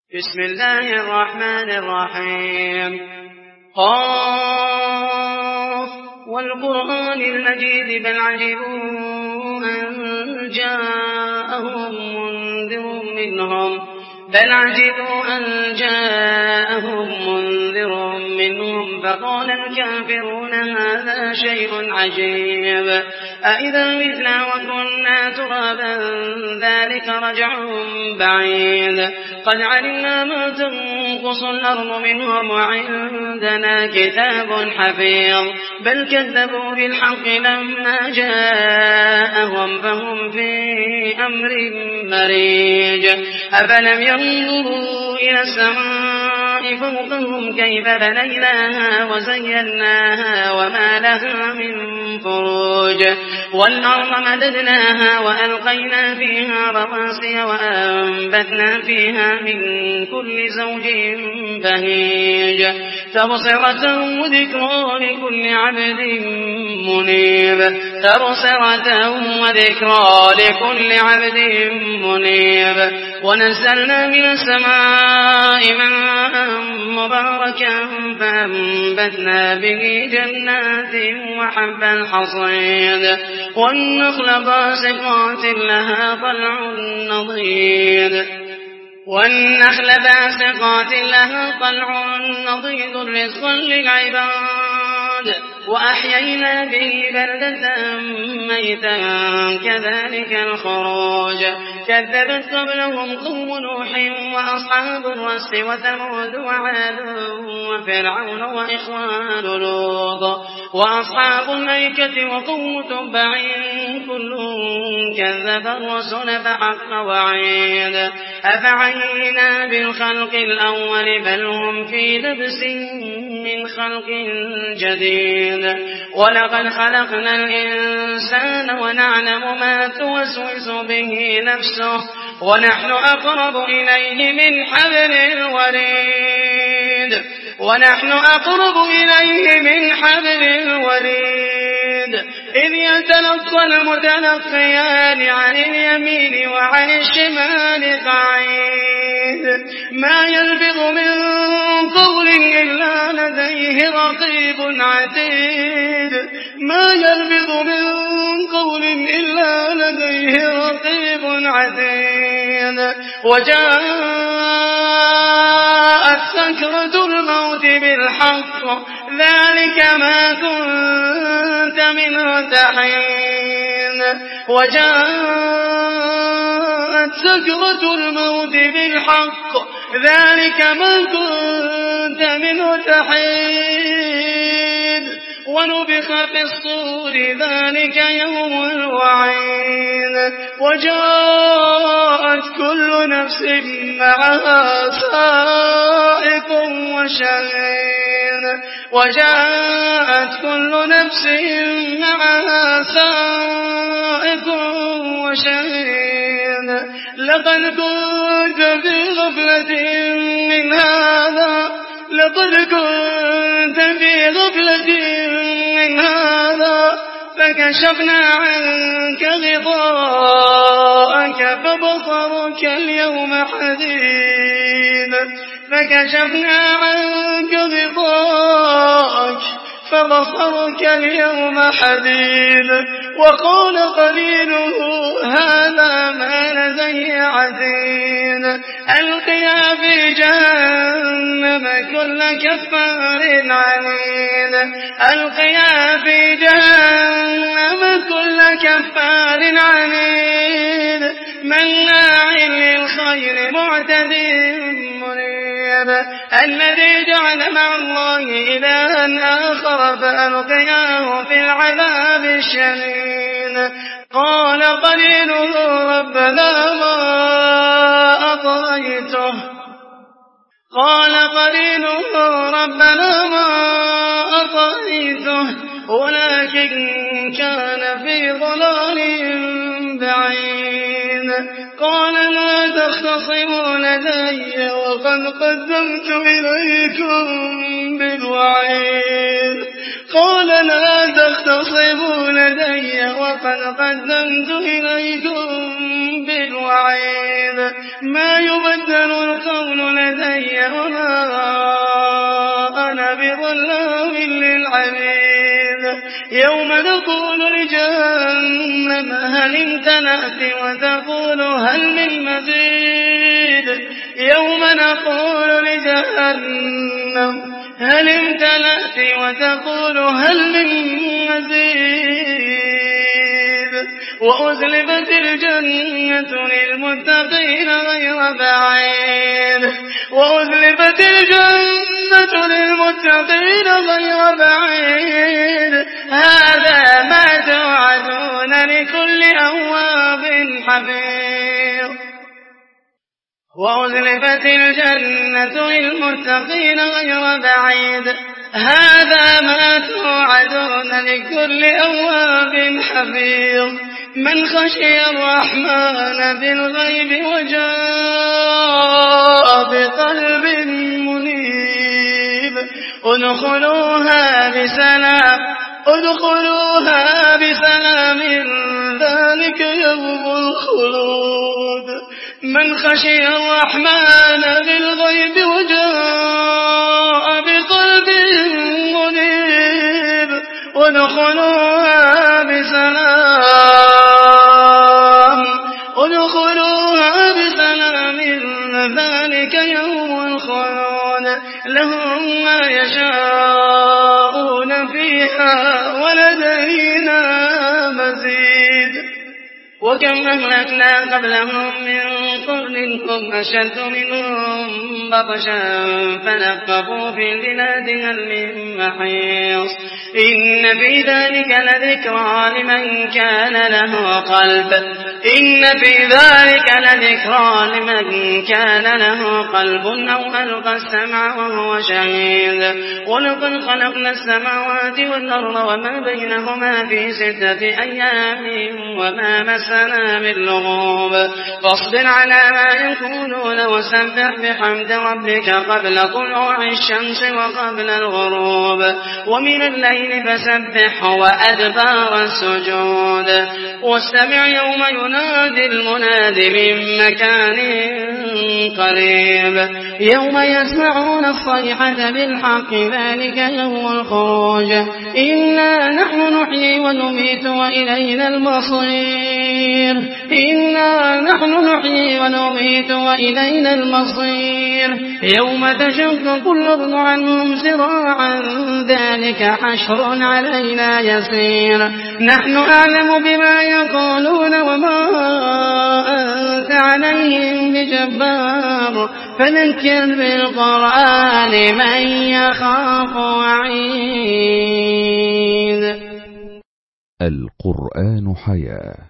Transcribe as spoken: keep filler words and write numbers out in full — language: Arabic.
بسم الله الرحمن الرحيم قاف والقرآن المجيد بل عجبوا أن جاءهم منذر منهم بل عجبوا أن جاءهم منذر منهم فقال الكافرون هذا شيء عجيب أئذا متنا وكنا ترابا ذلك رجع بعيد قد علمنا ما تنقص الأرض منهم وعندنا كتاب حفيظ بل كذبوا بالحق لما جاءهم فهم في أمر مريج أفلم ينظروا إلى السماء فوقهم كيف بنيناها وزيناها وما لها من فروج والأرض مددناها وألقينا فيها رواسي وأنبتنا فيها من كل زوج بهيج تبصرة وذكرى لكل عبد منيب تبصرة وذكرى لكل عبد منيب ونزلنا من السماء ماء مباركا فأنبتنا به جنات وحب الحصيد والنخل باسقات لها طلع نضيد والنخل باسقات لها طلع نضيد رزقا للعباد وأحيينا به بلدة ميتا كذلك الخروج كذبت قبلهم قوم نوح وأصحاب الرس وثمود وعاد وفرعون وإخوان لوط وأصحاب الأيكة وقوم تبع كل كذب الرسل فحق وعيد أفعينا بالخلق الأول بل هم في لبس من خلق جديد ولقد خلقنا الإنسان ونعلم ما توسوس به نفسه ونحن أقرب إليه من حبل الوريد ونحن أقرب إليه من حبل الوريد إذ يتلقى المتلقيان عن اليمين وعن الشمال قعيد ما يلفظ من قول إلا لديه رقيب عتيد ما يلفظ من قول إلا لديه رقيب عتيد وجاءت سكرة الموت بالحق ذلك ما كنت منه تحين وجاءت سكرة الموت بالحق ذلك ما كنت منه تحين ونبخ في الصور ذلك يوم الوعيد وجاءت كل نفس معها سائق وشهيد وجاءت كل نفس معها سائق وشهيد لقد كنت في غفلة من هذا لقد كنت في غفلة من هذا فكشفنا عنك غطاءك فبصرك اليوم حديد فكشفنا عنك غطاءك فبصرك اليوم حديد وقال قليله هذا ما لدي عتيد ألقيا في جهنم كل كفار عنيد ألقيا في جهنم كل كفار عنيد مناع للخير معتد مريب الذي جعل مع الله إلها آخر فألقياه في العذاب الشديد قال قليله ربنا ما أطغيته قال قليله ربنا ما أطغيته ولكن كان في ضلال بعيد قال لا تختصموا لدي وقد قدمت إليكم بالوعيد قال لا تختصموا لدي وقد قدمت إليكم بالوعيد ما يبدل القول لدي لدي وما أنا بظلام للعبيد يوم نقول لجهنم هل امتلأت وتقول هل من مزيد يوم نقول لجهنم هل امتلأت وتقول هل من مزيد وأزلفت الجنة للمتقين غير بعيد وأزلفت الجنة للمتقين غير بعيد هذا ما توعدون لكل أواب حفيظ وأزلفت الجنة للمتقين غير بعيد هذا ما توعدون لكل أواب حفيظ من خشي الرحمن بالغيب وجاء بقلب منيب ادخلوها بسلام ادخلوها بسلام ذلك يوم الخلود من خشي الرحمن بالغيب وجاء بقلب منيب ادخلوها بسلام ادخلوها بسلام ذلك يوم الخلود لهم ما يشاءون فيها ولدينا مزيد وكم أهلكنا قبلهم من قرن هم أشد منهم بطشا فنقبوا في البلاد هل من محيص إن في ذلك لذكرى لمن كان له قلب إن في ذلك لذكرى لمن كان له قلب أو ألقى السمع وهو شهيد ولقد خلقنا السماوات والأرض وما بينهما في ستة أيام وما مسنا من لغوب فاصبر على ما يقولون وسبح بحمد ربك قبل طلوع الشمس وقبل الغروب ومن الليل فسبحه وأدبار السجود واستمع يوم ينادي المناد من مكان قريب يوم يسمعون الصيحة بالحق ذلك يوم الخروج إنا نحن نحيي ونميت وإلينا المصير إنا نحن نحيي ونميت وإلينا المصير يوم تشقق الأرض عنهم سراعا ذلك حشر علينا يسير نحن أعلم بما يقولون وما أنت عليهم بجبار فذكر بالقرآن من يخاف وعيد. القرآن حياة.